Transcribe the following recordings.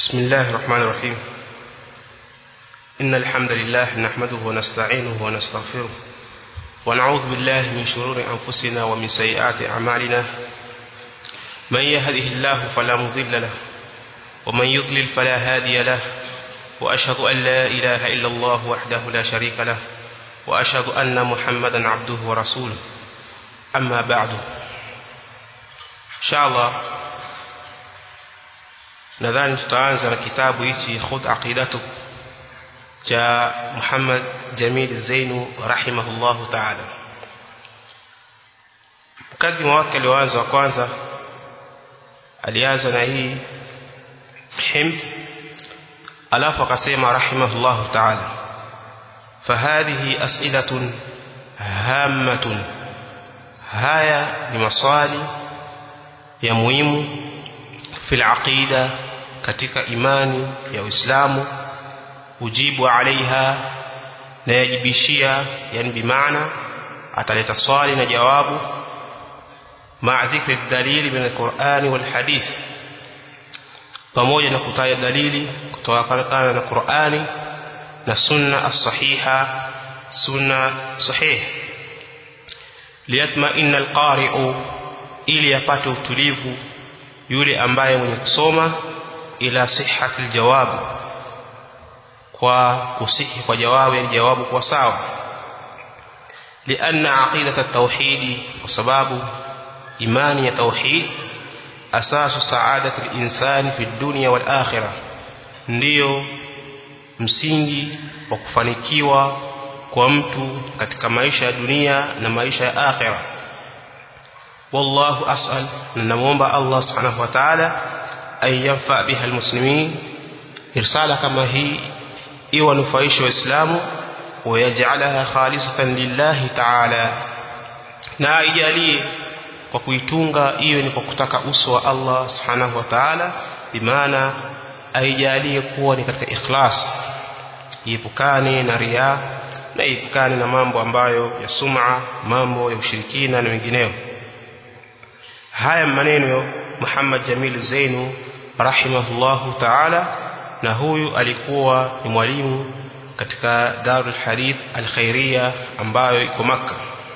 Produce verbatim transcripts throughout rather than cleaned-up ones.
بسم الله الرحمن الرحيم. إن الحمد لله نحمده ونستعينه ونستغفره ونعوذ بالله من شرور أنفسنا ومن سيئات أعمالنا. من يهده الله فلا مضل له ومن يضلل فلا هادي له، وأشهد أن لا إله إلا الله وحده لا شريك له، وأشهد أن محمدا عبده ورسوله. أما بعد، إن شاء الله nadhani tutaanza na kitabu hichi Khudh Aqidatu cha Muhammad Jamil Zainu rahimahullahu ta'ala. Mkadima wake alianza wa kwanza alianza na hii himd, alafu akasema rahimahullahu ta'ala, fahadhihi as'ilatun hammatun, haya ni maswali ya muhimu fil aqida, katika imani ya Uislamu, ujibu alaiha, na yajibishia, yani bimaana ataleta swali na jawabu, ma'a dhikri dalili min al-Qur'an wal hadith, pamoja na kutaja dalili kutoka na Qur'ani na sunna as-sahiha, sunna sahih, liyatma'inna al-qari'u, ili yapate utulivu yule ambaye mwenye kusoma, ila sihhati aljawab, kwa kusihi kwa jawabu, ya jawabu kwa sawa. Lianna aqidata at-tauhid, kwa sababu imani ya tauhid asasu saadati al-insani fi dunya wal akhirah, ndiyo msingi wa kufanikiwa kwa mtu katika maisha ya dunia na maisha ya akhirah. والله أسأل نمومب الله سبحانه وتعالى أن ينفع بها المسلمين، إرسالة كما هي إيوى نفعيش وإسلام، ويجعلها خالصة لله تعالى، na ijalie kwa kuitunga iwe ni kwa kutaka uso wa Allah subhanahu wa ta'ala, bimaana aijalie kuwa ni katika ikhlas, iepukane na riya na iepukane na mambo ambayo ya sum'a, mambo ya ushirikina na mengineyo. Haya maneno Muhammad Jamil Zainu rahimahullahu ta'ala, na huyu alikuwa ni mwalimu katika Darul Hadith Al-Khairiyya ambayo iko Makkah.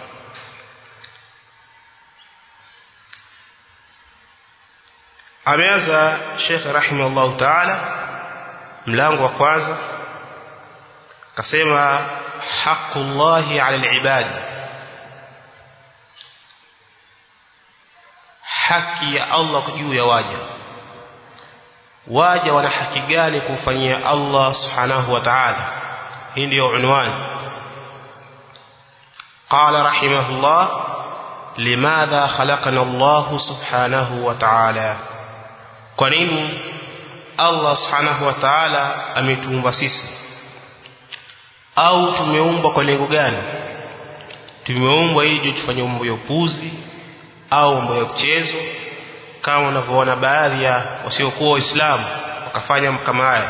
Ameanza Sheikh rahimahullahu ta'ala mlango wa kwanza, kasema haqqullahi 'ala al-ibad, haki ya Allah juu ya waja. Waja wana haki gani kumfanyia Allah subhanahu wa ta'ala? Hii ndio unwani. Qala rahimahullah, limadha khalaqana Allah subhanahu wa ta'ala, kwa nini Allah subhanahu wa ta'ala ametuumba sisi? Au tumeumbwa kwa lengo gani? Tumeumbwa ili tufanye mambo ya upuzi au mambo ya mchezo, kama unavyoona baadhi ya wasiokuwa Waislamu wakafanya kama haya.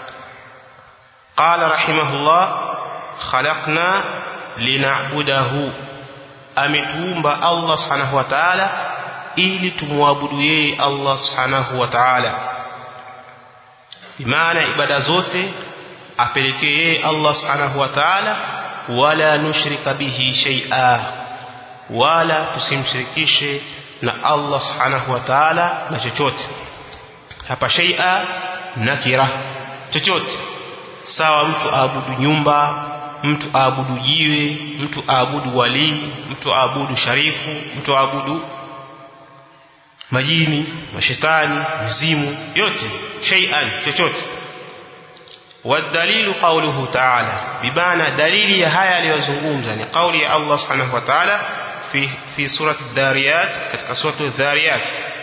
Qala rahimahullah, khalaqna lina'budahu, ametuumba Allah subhanahu wa ta'ala ili tumwabudu yeye Allah subhanahu wa ta'ala, bimaana ibada zote apelekee yeye Allah subhanahu wa ta'ala, wala nushrika bihi shay'a, wala tusimshirikishe na Allah subhanahu wa ta'ala na chochote. Hapa shay'a nakira, chochote. Sawa mtu aabudu nyumba, mtu aabudu jiwe, mtu aabudu wali, mtu aabudu sharifu, mtu aabudu majini, mashetani, mizimu, yote shay'an, chochote. Wadalilu qawluhu ta'ala, bibana dalili ya haya aliyozungumza ni kauli ya Allah subhanahu wa ta'ala في في سورة الذاريات، katika سورة الذاريات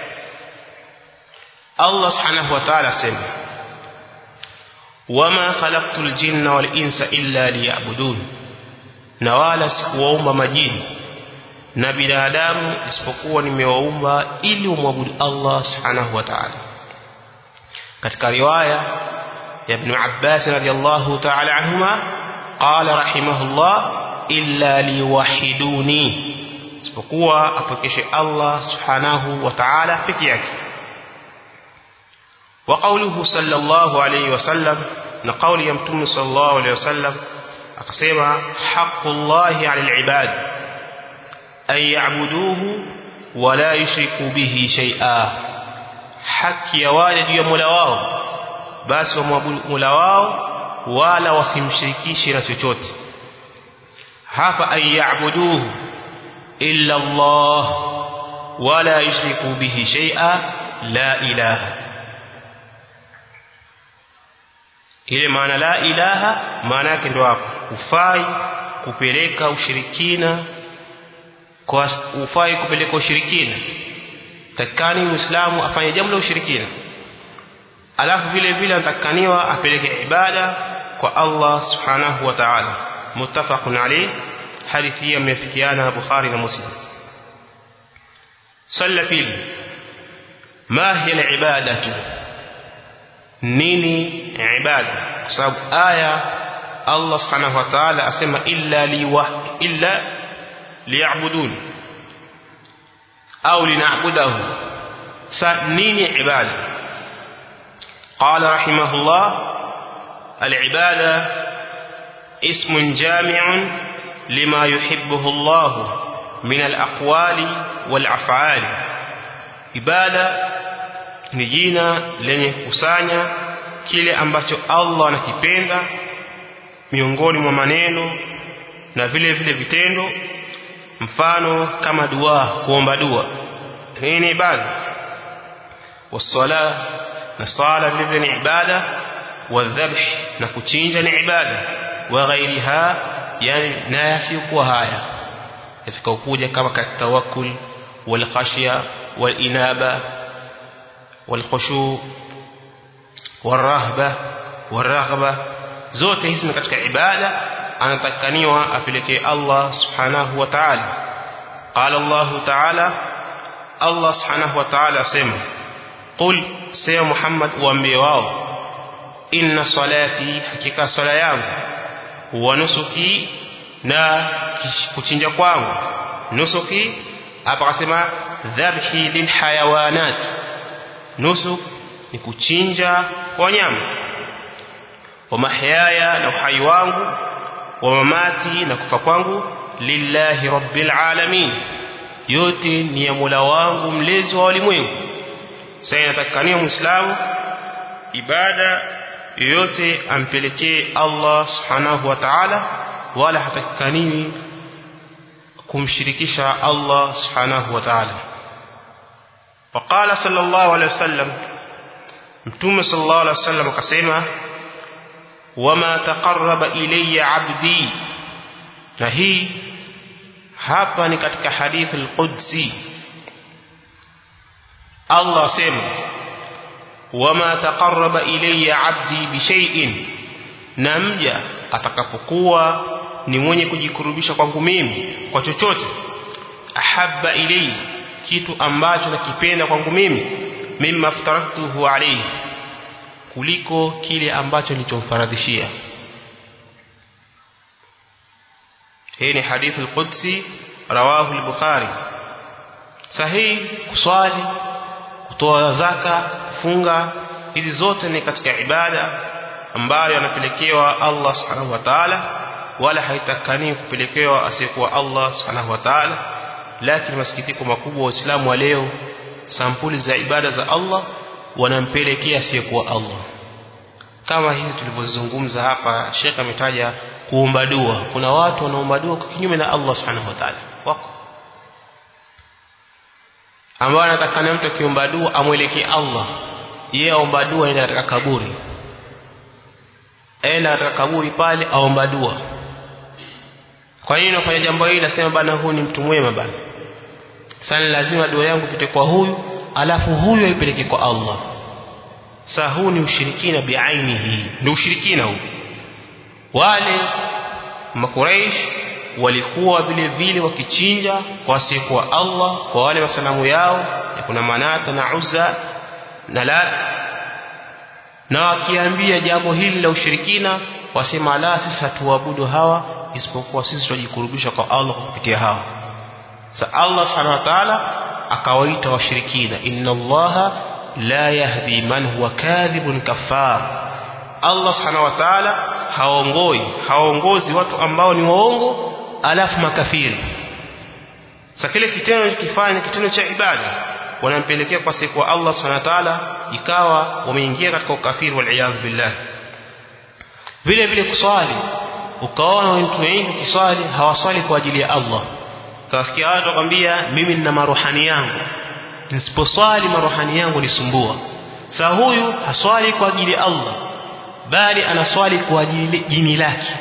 الله سبحانه وتعالى سمع وما خلقت الجن والإنس إلا ليعبدون، na wala sikuwaumba majini na binadamu isipokuwa nimewaumba ili umwabudu Allah subhanahu wa ta'ala. Katika riwaya ya Ibn Abbas radiyallahu ta'ala anhuma, qala rahimahullah, illa liwahiduni, isipokuwa apokeshe Allah subhanahu wa ta'ala peke yake. wa qawluhu sallallahu alayhi wasallam, na kauli ya mtume sallallahu alayhi wasallam akasema haqqullahi 'alal 'ibad ay ya'buduhu wa la yushriku bihi shay'a, haki ya wale juu ya Mola wao basi wamwabudu Mola wao wala wasimshirikishe na chochote. Hapa ay ya'buduhu illa Allah wa la yushriku bihi shay'a la ilaha. Ile maana la ilaha maana yake ndio hapo, ufai kupeleka ushirikina kwa ufai kupeleka ushirikina. Takani Muislamu afanye jambo la ushirikina, alafu vile vile atakaniwa apeleke ibada kwa Allah subhanahu wa ta'ala. Muttafaqun alayh, hadithi hii imefikiana na Bukhari na Muslim. Salla fili ma hiya al-ibadatu, nini ibada? Kwa sababu aya Allah subhanahu wa ta'ala asema illa liwa illa liya'budun au lina'budahu. Sa nini ibada? Qala rahimahullah al-ibada ismun jami'un lima yuhibbuhu Allah min al-aqwali wal-af'ali. Ibada ni jina lenye kusanya kile ambacho Allah anakipenda miongoni mwa maneno na vile vile vitendo, mfano kama dua, kuomba dua, hii ni ibada. Wasala, na sala vile vile ni ibada. Wadhabh, na kuchinja ni ibada. Wa ghairiha, yani na yasiyokuwa haya yatakayokuja kama katawakkul wal khashya wal inaba wal khushu' wal rahba wal raghba, zote hizi ni katika ibada anatakaniwa apelekee Allah subhanahu wa ta'ala. Qala Allah ta'ala, Allah subhanahu wa ta'ala asema qul, sema Muhammad uambie wao, inna salati, hakika sala yangu, wa nusuki, na kuchinja kwangu. Nusuki hapa akasema dhabhi lil hayawanat, nusuk ni kuchinja kwa wanyama. Wa mahyaya, na uhai wangu. Wa mamati, na kufa kwangu. Lillahi rabbil alamin, yote ni ya Mola wangu mlezi wa ulimwengu. Sasa inatakikania Muislamu ibada yote ampelekee Allah subhanahu wa ta'ala, wala hatakikani kumshirikisha Allah subhanahu wa ta'ala. Waqala sallallahu alayhi wasallam, mtume sallallahu alayhi wasallam akasema wama taqarraba ilayya 'abdi, na hii hapa ni katika hadith al-Qudsi. Allah asema wama taqarraba ilayya 'abdi bi shay'in, na mja atakapokuwa ni mwenye kujikurubisha kwangu mimi kwa chochote, ahabba ilayhi, kitu ambacho nakipenda kwangu mimi, mimma aftaratuhu alayhi, kuliko kile ambacho nilichomfaradhishia. Hii ni hadithu al-Qudsi, rawahu al-Bukhari. Sahih, kuswali, kutoa zaka, funga, hizi zote ni katika ibada ambayo anapelekewa Allah subhanahu wa ta'ala, wala haitakani kupelekewa asiyekuwa Allah subhanahu wa ta'ala. Lakini masikitiko makubwa waislamu wa leo, sampuli za ibada za Allah wanampelekea asiyekuwa Allah, kama hizi tulivyozungumza hapa. Sheikh ametaja kuomba dua. Kuna watu wanaomba dua kwa kinyume na Allah subhanahu wa ta'ala, wako ambao anatakana mtu akiomba dua amwelekee Allah, yeye aomba dua ina katika kaburi, enda katika kaburi pale aomba dua. Kwa hiyo unafanya jambo hili, nasema bana huyu ni mtu mwema bana, sana lazima dua yangu ipite kwa huyu, alafu huyu aipeleke kwa Allah. Sasa huu ni ushirikina biainihi, ndio ushirikina huu. Wale Makuraish walikuwa vile vile wakichinja kwa siku wa Allah, kwa wale wasanamu yao ya kuna Manata na Uzza na Lat, na wakiambia jambo hili la ushirikina wasema la, sisi hatuabudu hawa isipokuwa sisi tunajikurubisha kwa Allah kupitia hawa. Sa Allah subhanahu wa ta'ala akawaita washirikina, inna Allaha la yahdi man huwa kadhibun kafar. Allah subhanahu wa ta'ala haongoi haongozi watu ambao ni waongo alafu makafiri. Sasa kile kitendo kifanya kitendo cha ibada wanampelekea kwa siku wa Allah subhanahu wa ta'ala ikawa wameingia katika ukafiri wal iyad billah. Vile vile kuswali, ukaona watu wengi kiswali hawaswali kwa ajili ya Allah. Utasikia watu wakwambia mimi nina maruhani yangu, nisiposwali maruhani yangu nisumbua. Sasa huyu haswali kwa ajili ya Allah bali anaswali kwa ajili jini lake.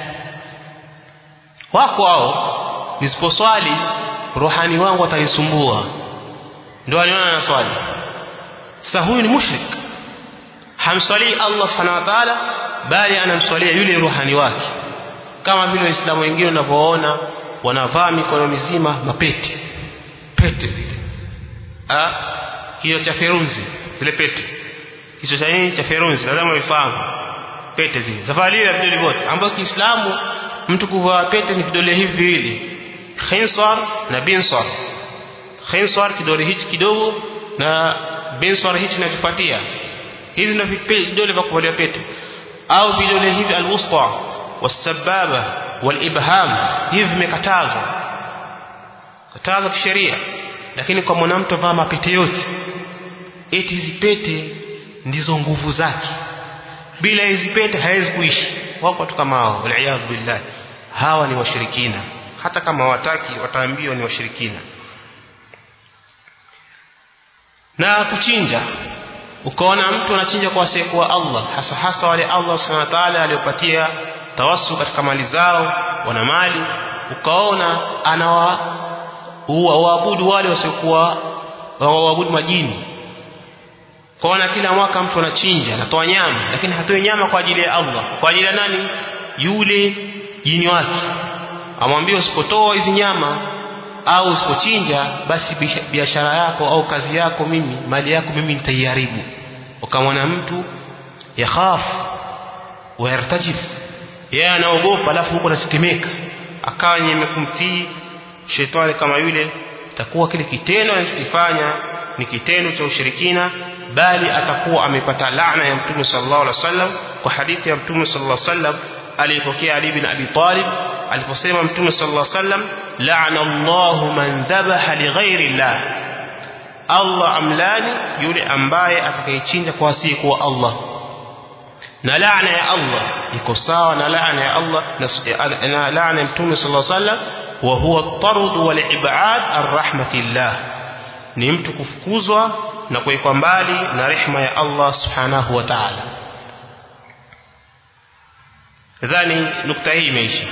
Wako hao nisiposwali rohani wangu atanisumbua, ndio anaona anaswali. Sasa huyu ni mushrik, hamswali Allah subhanahu wa ta'ala bali anamswalia yule rohani wake. Kama vile waislamu wengine wanavyoona wanavaa mikono mizima mapete pete zile, ah kio cha ferunzi zile pete, kicho cha nini cha ferunzi, lazima uifahamu pete zile zavaliwa vidole vyote, ambapo Kiislamu mtu kuvaa pete ni vidole hivi viwili, khinsar na binsar. Khinsar kidole hichi kidogo na binsar hichi kinachofuatia, hizi ndio vidole vya kuvalia pete. Au vidole hivi alwusta wasababa walibham, hivi vimekatazwa katazwa kisheria. Lakini kwa mwanamke vaa mapete yote, eti hizi pete ndizo nguvu zake, bila hizi pete hawezi kuishi. Wako watu kama hao wal iyad billah, hawa ni washirikina. Hata kama wataki wataambiwa ni washirikina. Na kuchinja, ukaona mtu anachinja kwa siku wa Allah, hasa hasa wale Allah subhanahu wa ta'ala aliyopatia tawassul katika mali zao, wana mali, ukaona anawa waabudu wale wasiokuwa waabudu majini. Kwaona kila mwaka mtu anachinja, anatoa nyama, lakini hatoi nyama kwa ajili ya Allah. Kwa ajili ya nani? Yule jini wake. Amwambia usipotoa hizi nyama au usipochinja, basi biashara yako au kazi yako mimi, mali yako mimi nitaiharibu. Ukamwona mtu yakhaf wa yartajif, yeye anaogopa alafu huko anatetemeka, akawa yenye kumtii shetani kama yule, itakuwa kile kitendo anachokifanya ni kitendo cha ushirikina, bali atakuwa amepata laana ya Mtume sallallahu alaihi wasallam. Kwa hadithi ya Mtume sallallahu alaihi wasallam alipokea Ali bin Abi Talib aliposema Mtume sallallahu alaihi wasallam, la'ana Allahu man dhabaha li ghairi Allah, Allah amlani yule ambaye atakayechinja kwa siku wa Allah. Na laana ya Allah iko sawa na laana ya Allah na laana ya Mtume sallallahu alaihi wasallam, wa huwa at-tard wal ib'ad ar-rahmatillah, ni mtu kufukuzwa na kuwekwa mbali na rehema ya Allah subhanahu wa ta'ala. Nadhani nukta hii imeisha.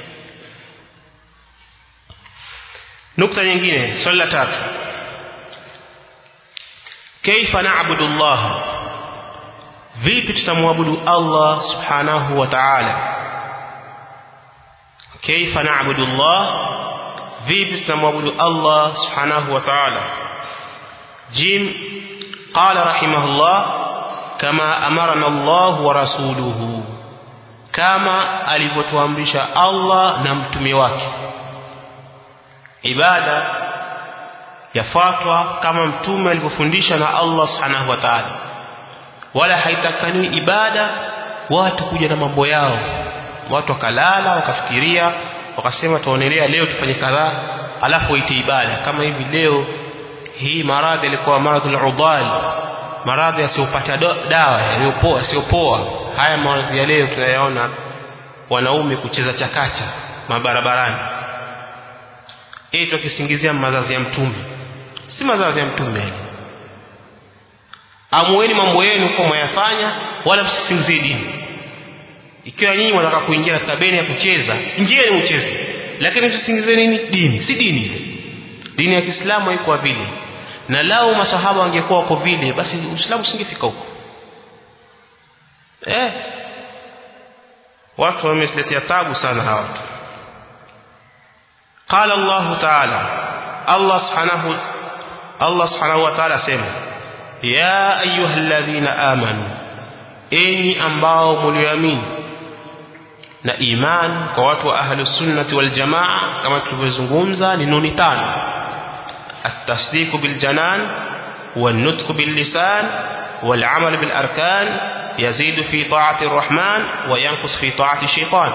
Nukta nyingine, swali la tatu, kaifa na'budu Allah, vipi tutamwabudu Allah subhanahu wa ta'ala? Kaifa na'budu Allah, vipi tutamwabudu Allah subhanahu wa ta'ala? Jim qala rahimahullah, kama amarana Allah wa rasuluhu, kama alivyotuamrisha Allah na mtume wake. Ibada yafuatwa kama mtume alivyofundisha na Allah subhanahu wa ta'ala, wala haitakani ibada watu kuja na mambo yao. Watu wakalala wakafikiria wakasema tuonelea leo tufanye kadhaa, alafu ite ibada. Kama hivi leo hii maradhi ilikuwa maradhul udal, maradhi yasiyopata dawa, yaliyopoa yasiyopoa. Haya maradhi ya leo tunayaona wanaume kucheza chakacha mabarabarani, eti tukisingizia mazazi ya mtume. Si mazazi ya mtume. Amueni mambo yenu kwa mwayafanya, wala msisingizie dini. Ikiwa nyinyi mnataka kuingia katika beni ya kucheza, ingieni mcheze, lakini msisingizie nini? Dini. Si dini. Dini ya Kiislamu haiko vile. Na lao masahaba wangekuwa wako vile, basi Uislamu usingefika huko. Eh. Watu wamesletea tabu sana hawa watu. Qala Allah Ta'ala, Allah subhanahu Allah subhanahu wa ta'ala sema, ya ayyuhalladhina amanu, enyi ambao mlioamini. Na iman kwa watu wa ahlus sunnati wal jamaa kama tulivyozungumza ni nuni tano: at-tasdiq bil janan, wan nutq bil lisan, والعمل بالأركان يزيد في طاعة الرحمن وينقص في طاعة الشيطان.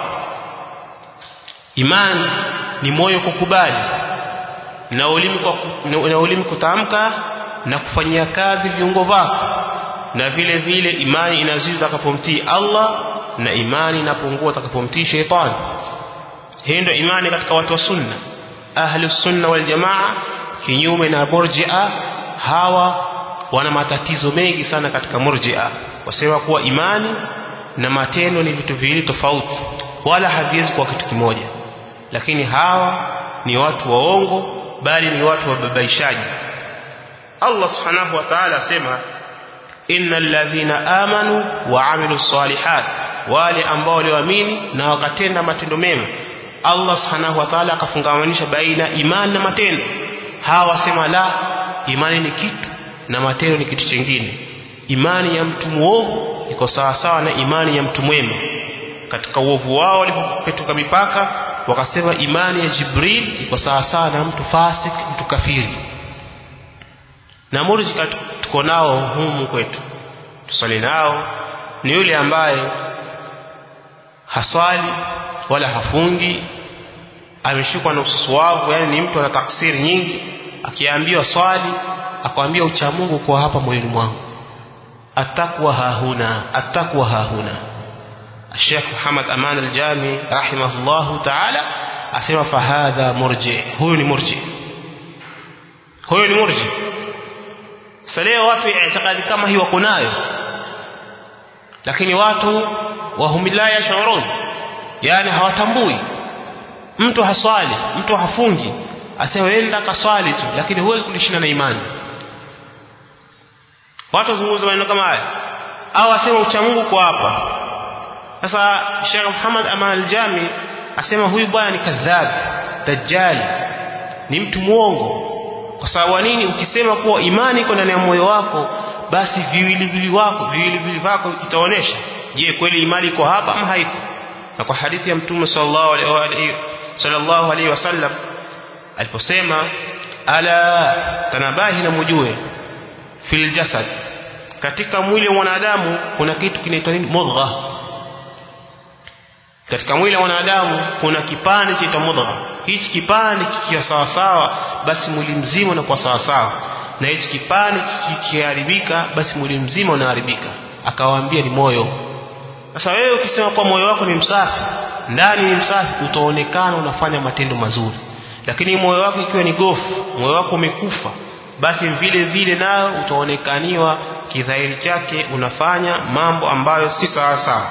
إيمان ni moyo kukubali na ulimi na ulimi kutamka na kufanyia kazi viungo vyako, na vile vile imani inazidi utakapomtii Allah na imani inapungua utakapomtii shetani. Hii ndio imani katika watu wa sunna, ahli sunna wal jamaa, kinyume na murji'a. Hawa wana matatizo mengi sana katika murji'a, wasema kuwa imani na matendo ni vitu viwili tofauti wala haviwezi kuwa kitu kimoja. Lakini hawa ni watu waongo, bali ni watu wababaishaji. Allah subhanahu wa ta'ala asema innal ladhina amanu wa amilus salihat, wale ambao waliamini na wakatenda matendo mema. Allah subhanahu wa ta'ala akafungamanisha baina imani na matendo. Hawa wasema la, imani ni kitu na matendo ni kitu kingine. Imani ya mtu muovu iko sawa sawa na imani ya mtu mwema. Katika uovu wao walipopetuka mipaka wakasema imani ya Jibril iko sawa sawa na mtu fasik, mtu kafiri. Na murji'a tuko nao humu kwetu, tusali nao, ni yule ambaye haswali wala hafungi, ameshikwa na ususuavu, yani ni mtu ana taksiri nyingi. Akiambiwa swali akwambia ucha Mungu kwa hapa moyoni mwangu, atakwa hahuna, atakwa hahuna. Sheikh Muhammad Aman al-Jami rahimahullahu ta'ala asema fahadha murji, huyu ni murji, huyu ni murji. Saleo watu itikadi kama hii wako nayo, lakini watu wahumila yashurun, yani hawatambui. Mtu haswali, mtu hafungi, asema enda kaswali tu, lakini huwezi kulishinda na imani. Watu wazungumza maneno kama haya, au asema ucha Mungu kwa hapa. Sasa Sheikh Muhammad Aman al-Jami asema huyu bwana ni kadhab, dajjal, ni mtu muongo. Kwa sababu nini? Ukisema kuwa imani iko ndani ya moyo wako, basi viwili vili wako viwili vili vako itaonesha je kweli imani iko hapa ama haiko. Na kwa hadithi ya Mtume sallallahu alaihi sallallahu alaihi wasallam aliposema ala tanabahi na mujue fil jasad, katika mwili wa mwanadamu kuna kitu kinaitwa nini? Mudgha. Katika mwili wa mwanadamu kuna kipande cha mudgha. Hichi kipande kikiwa sawa sawa, basi mwili mzima unakuwa sawa sawa, na hichi kipande kikiharibika, basi mwili mzima unaharibika. Akawaambia ni moyo. Sasa wewe ukisema kwa moyo wako ni msafi, ndani ni msafi, utaonekana unafanya matendo mazuri. Lakini moyo wako ikiwa ni gofu, moyo wako umekufa, basi vile vile nao utaonekaniwa kidhahiri chake unafanya mambo ambayo si sawa sawa.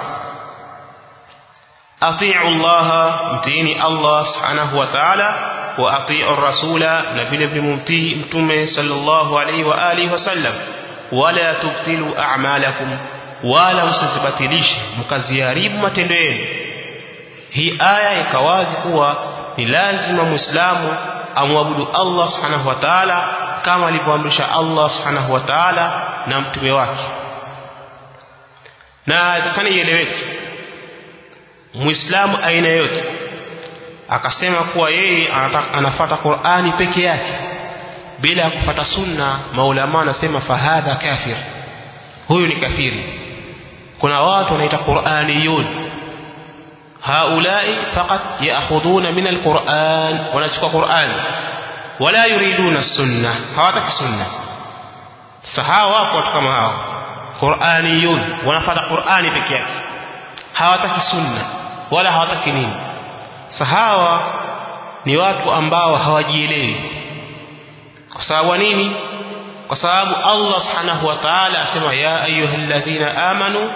Atii'u Allah, mtiini Allah subhanahu wa ta'ala, wa atii'u ar-rasula, na vile vile mumtii mtume sallallahu alayhi wa alihi wasallam. Wala tubtilu a'malakum, wala msizibatilishe mkaziharibu matendo yenu. Hii aya ikawazi kuwa ni lazima muislamu amwabudu Allah subhanahu wa ta'ala kama alivyoamrisha Allah subhanahu wa ta'ala na mtume wake. Na itakana ieleweke, muislamu aina yote akasema kuwa yeye anafuata Qur'ani peke yake bila kufuata sunna, maulama anasema fahadha kafir, huyu ni kafiri. Kuna watu wanaita Qur'aniyun, haulai faqat ya'khuduna min al-Qur'an, wanachukua Qur'an wala yuriduna sunna, hawataki sunna. Sahawa wako watu kama hao Qur'aniyun, wanafuata Qur'ani peke yake, hawataki sunna wala hawataki nini. Sahawa ni watu ambao hawajielewi. Kwa sababu nini? Kwa sababu Allah subhanahu wa ta'ala asema ya ayyuhalladhina amanu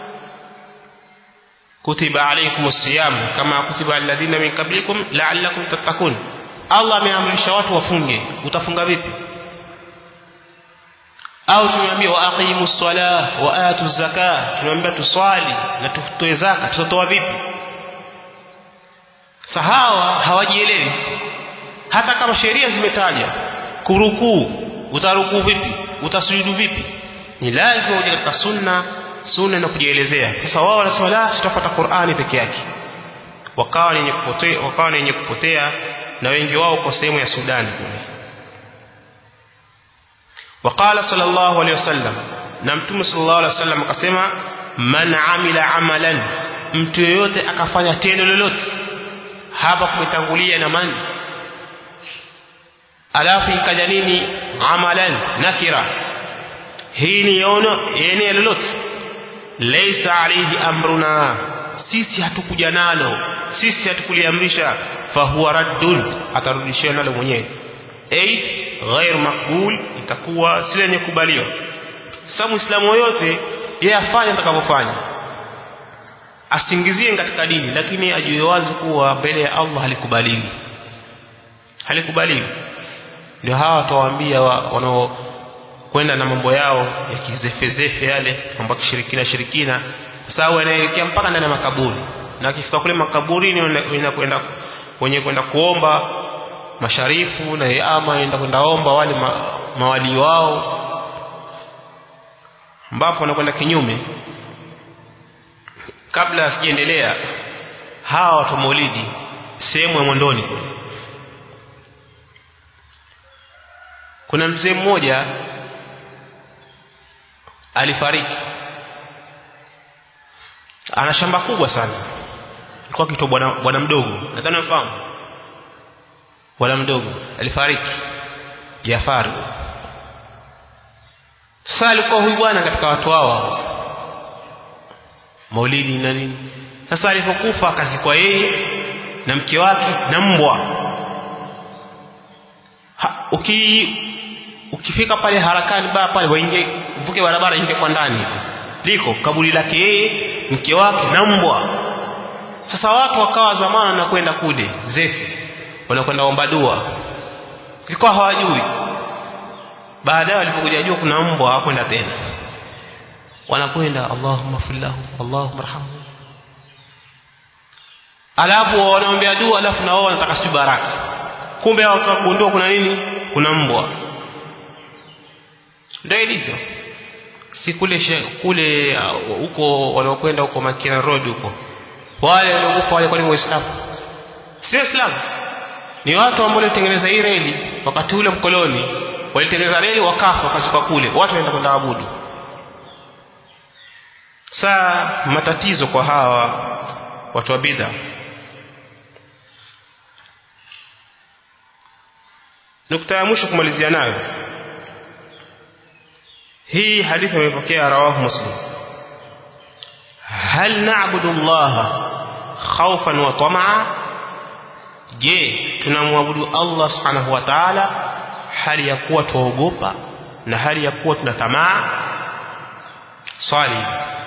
kutiba alaykumus siyam kama kutiba alladhina min qablikum la'allakum tattaqun. Allah ameamrisha watu wafunge, utafunga vipi? Au tunaambia wa aqimus salah wa atuz zakah, tunaambia tuswali na tutoe zaka, tutatoa vipi? Sahawa hawajielewi. Hata kama sheria zimetaja kurukuu, utarukuu vipi, utasujudu vipi, ni lazima uje katika sunna, sunna na kujielezea. Sasa wao wanasema la, tutafuata Qur'ani peke yake. Wakawa wenye kupotea, wakawa wenye kupotea, na wengi wao kwa sehemu ya Sudan kule. Waqala sallallahu alayhi wasallam, na Mtume sallallahu alaihi wasallam akasema man amila amalan, mtu yote akafanya tendo lolote. Hapa kumetangulia na man, alafu ikaja nini? Amalan nakira. Hii ni yono yenye lolote, laysa alayhi amruna, sisi hatukuja nalo, sisi hatukuliamrisha, fahuwa raddun, atarudishia nalo mwenyewe, ay ghair maqbul, itakuwa si lenye kubaliwa. Sasa Muislamu yote yeye afanye atakapofanya, asingizie katika dini, lakini ajue wazi kuwa mbele ya Allah halikubaliwi, halikubaliwi. Ndio hawa tuwaambia wanao kwenda na mambo yao ya kizefezefe yale, mambo kishirikina shirikina, kwa sababu anaelekea mpaka ndani ya makaburi, na akifika kule makaburini wanakwenda wenye kwenda kuomba masharifu na yama, enda kwenda omba wale ma, mawali wao, ambapo wanakwenda kinyume. Kabla sijaendelea, hawa watu maulidi sehemu ya Mondoni kuna mzee mmoja alifariki, ana shamba kubwa sana, alikuwa kitu bwana bwana mdogo, nadhani unafahamu bwana mdogo alifariki, Jafari. Sasa alikuwa huyu bwana katika watu hawa maulidi na nini. Sasa alipokufa akazikwa yeye na mke wake na mbwa. Ha, uki ukifika pale harakani ba pale waingie, mvuke barabara ingie kwa ndani hivi, liko kaburi lake yeye, mke wake na mbwa. Sasa watu wakawa zamani na kwenda kule zefi, wanakwenda omba dua, ilikuwa hawajui. Baadaye walipokuja jua kuna mbwa, hawakwenda tena, wanakwenda Allahumma fillahu Allahumma arhamhu, alafu wanaombea dua, alafu na wao wanataka si baraka, kumbe wakagundua kuna nini, kuna mbwa. Ndio ilivyo. Si kule kule huko uh, wanaokwenda huko Makina Road huko, wale waliokufa wale kwa ni Waislamu, si Waislamu, ni watu ambao walitengeneza hii reli wakati ule mkoloni, walitengeneza reli wakafa wakazikwa kule, watu wanaenda kwenda abudu. Saa matatizo kwa hawa watu wa bid'a. Nukta ya mwisho kumalizia nayo, hii hadithi imepokea rawahu Muslim. Hal na'budu Allah khawfan wa tama'a, je tunamwabudu Allah subhanahu wa ta'ala hali ya kuwa tuogopa na hali ya kuwa tunatamaa? Swali.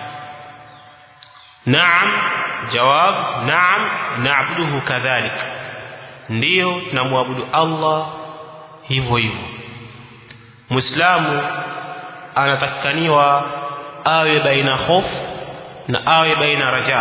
Naam, jawab naam, na'buduhu kadhalik, ndio tunamwabudu Allah hivyo hivyo. Muislamu anatakaniwa awe baina hofu na awe baina raja.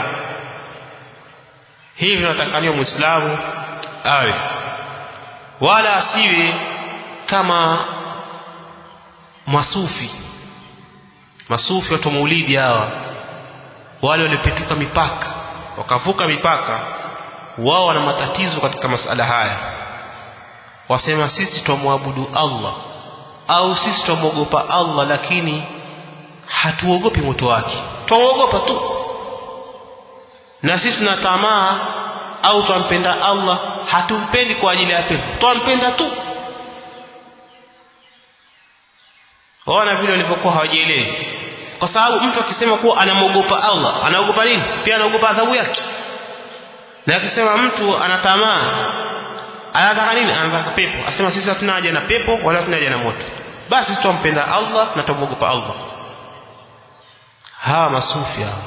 Hivi anatakaniwa Muislamu awe, wala asiwe kama masufi. Masufi watu maulidi hawa, wale waliopetuka mipaka, wakavuka mipaka, wao wana matatizo katika masala haya. Wasema sisi tumwabudu Allah au sisi tumuogopa Allah, lakini hatuogopi moto wake, tumuogopa tu. Na sisi tuna tamaa au tumpenda Allah, hatumpendi kwa ajili ya pepo, tumpenda tu. Waona vile walivyokuwa hawajielewi. Kwa sababu mtu akisema kuwa anamuogopa Allah, anaogopa nini? Pia anaogopa adhabu yake. Na akisema mtu ana tamaa, anataka nini? Anataka pepo. Asema sisi hatuna haja na pepo wala hatuna haja na moto, basi tumpenda Allah na tumuogopa Allah. Hawa masufi hawa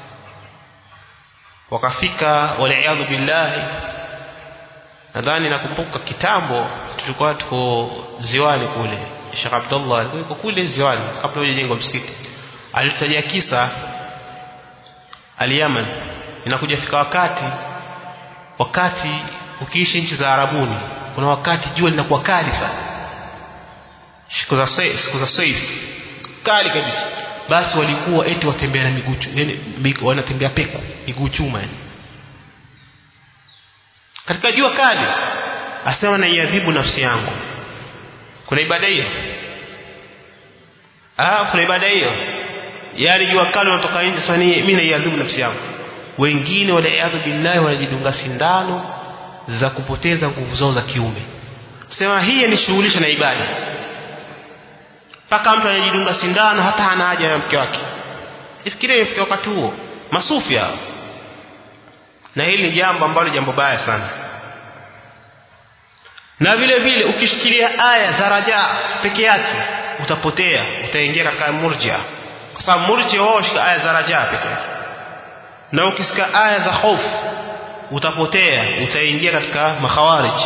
wakafika, waliaadhu billahi. Nadhani nakumbuka kitambo tulikuwa tuko Ziwani kule, Sheikh Abdullah alikuwa kule Ziwani kabla hajajengwa msikiti. Alitaja kisa al-Yaman, inakuja fika wakati wakati ukiishi nchi za Arabuni, kuna wakati jua linakuwa kali sana, siku za sai siku za saif kali kabisa. Basi walikuwa eti watembea na miguu, yani wanatembea peko miguu chuma, yani katika jua kali. Asema na iadhibu nafsi yangu, kuna ibada hiyo. ah kuna ibada hiyo yani jua kali unatoka nje sasa mimi naiadhibu nafsi yangu wengine waliaadhu billahi wanajidunga sindano za kupoteza nguvu zao za kiume sema hii ni shughulisha na ibada paka mtu anajidunga sindano hata hana haja na mke wake ifikirie ifike wakati huo masufi hao na hili ni jambo ambalo jambo baya sana na vile vile ukishikilia aya za raja peke yake utapotea utaingia katika murjia kwa sababu murjia wao shika aya za raja peke yake na ukisikia aya za hofu utapotea utaingia katika makhawarij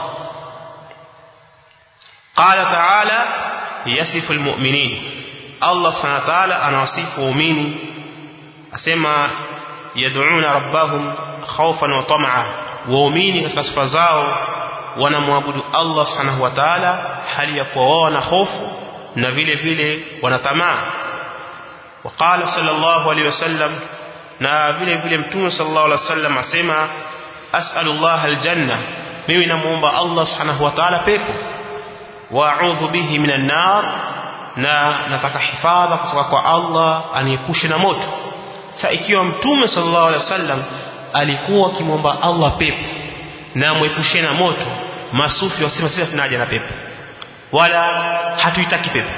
qala ta'ala yasifu almu'minin Allah subhanahu wa ta'ala anawasifu waumini asema yad'una rabbahum khawfan wa tam'a waumini katika sifa zao wanamwabudu Allah subhanahu wa ta'ala hali ya kuwa wana hofu na vile vile wanatamaa waqala sallallahu alayhi wasallam na vile vile mtume sallallahu alayhi wasallam asema as'alullah aljanna mimi namuomba Allah subhanahu wa ta'ala pepo wa a'udhu bihi minan nar na nataka hifadha kutoka kwa Allah aniepushe na moto sasa ikiwa mtume sallallahu alayhi wasallam alikuwa akimwomba Allah pepo na muepushe na moto masufi wasema sisi tunaja na pepo wala hatuitaki pepo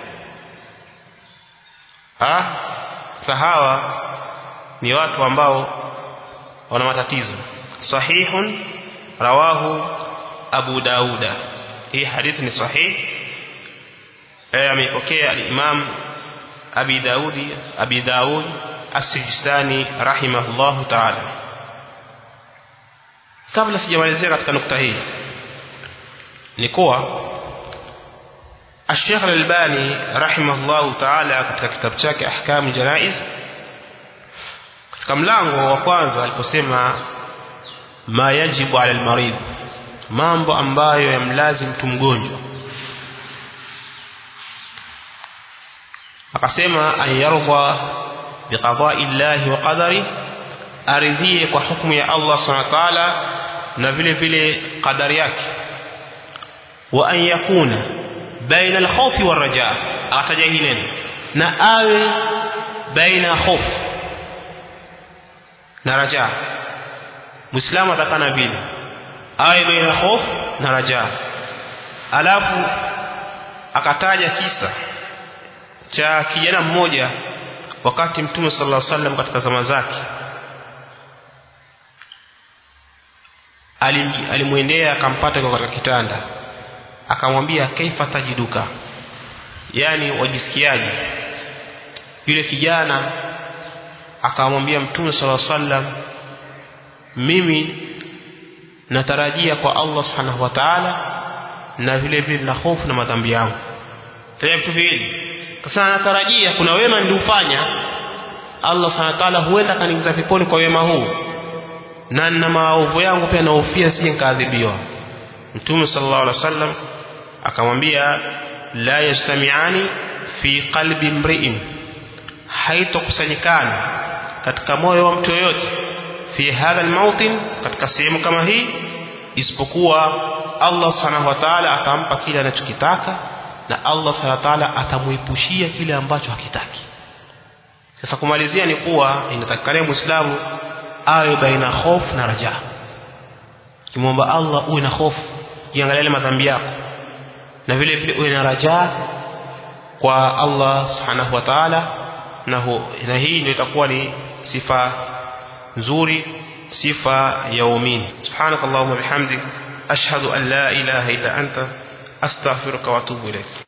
ah sahawa ni watu ambao wana matatizo sahihun rawahu Abu Dauda hii hadithi ni sahih eh ameipokea al-Imam Abi Daudi Abi Daud As-Sijistani rahimahullahu ta'ala kabla sijamalizia katika nukta hii ni kuwa Sheikh Al-Albani rahimahullahu ta'ala katika kitabu chake Ahkam Janaiz katika mlango wa kwanza aliposema ma yajibu ala al-marid mambo ambayo yamlazim mtu mgonjwa akasema ayarwa biqada'i Allah wa qadari aridhie kwa hukumu ya Allah subhanahu wa ta'ala na vile vile qadari yake wa an yakuna baina al-khawfi war-raja ataja hili neno na awe baina khawf na raja muislamu atakana vile awe baina khawf na raja alafu akataja kisa cha kijana mmoja wakati mtume sallallahu alaihi wasallam katika zama zake alimuendea akampata kwa katika kitanda akamwambia kaifa tajiduka yani wajisikiaje yule kijana akamwambia mtume sallallahu alaihi wasallam mimi natarajia kwa Allah subhanahu wa ta'ala na vile vile na hofu na madhambi yangu tena vitu hivi sasa natarajia kuna wema niliufanya Allah subhanahu wa ta'ala huenda kaniingiza peponi kwa wema huu na na maovu yangu pia naofia sije nikaadhibiwa mtume sallallahu alaihi wasallam akamwambia la yastami'ani fi qalbi mri'in haitokusanyikana katika moyo wa mtu yoyote fi hadha almawtin katika sehemu kama hii isipokuwa Allah subhanahu wa ta'ala atampa kile anachokitaka na Allah subhanahu wa ta'ala atamuepushia kile ambacho hakitaki sasa kumalizia ni kuwa inatakikana muislamu awe baina hofu na raja kimwomba Allah uwe na hofu jiangalie madhambi yako na vile vile uwe na raja kwa Allah subhanahu wa ta'ala na, na hii ndio itakuwa ni sifa nzuri sifa ya waumini subhanakallahumma bihamdik ashhadu an la ilaha illa anta astaghfiruka wa atubu ilayk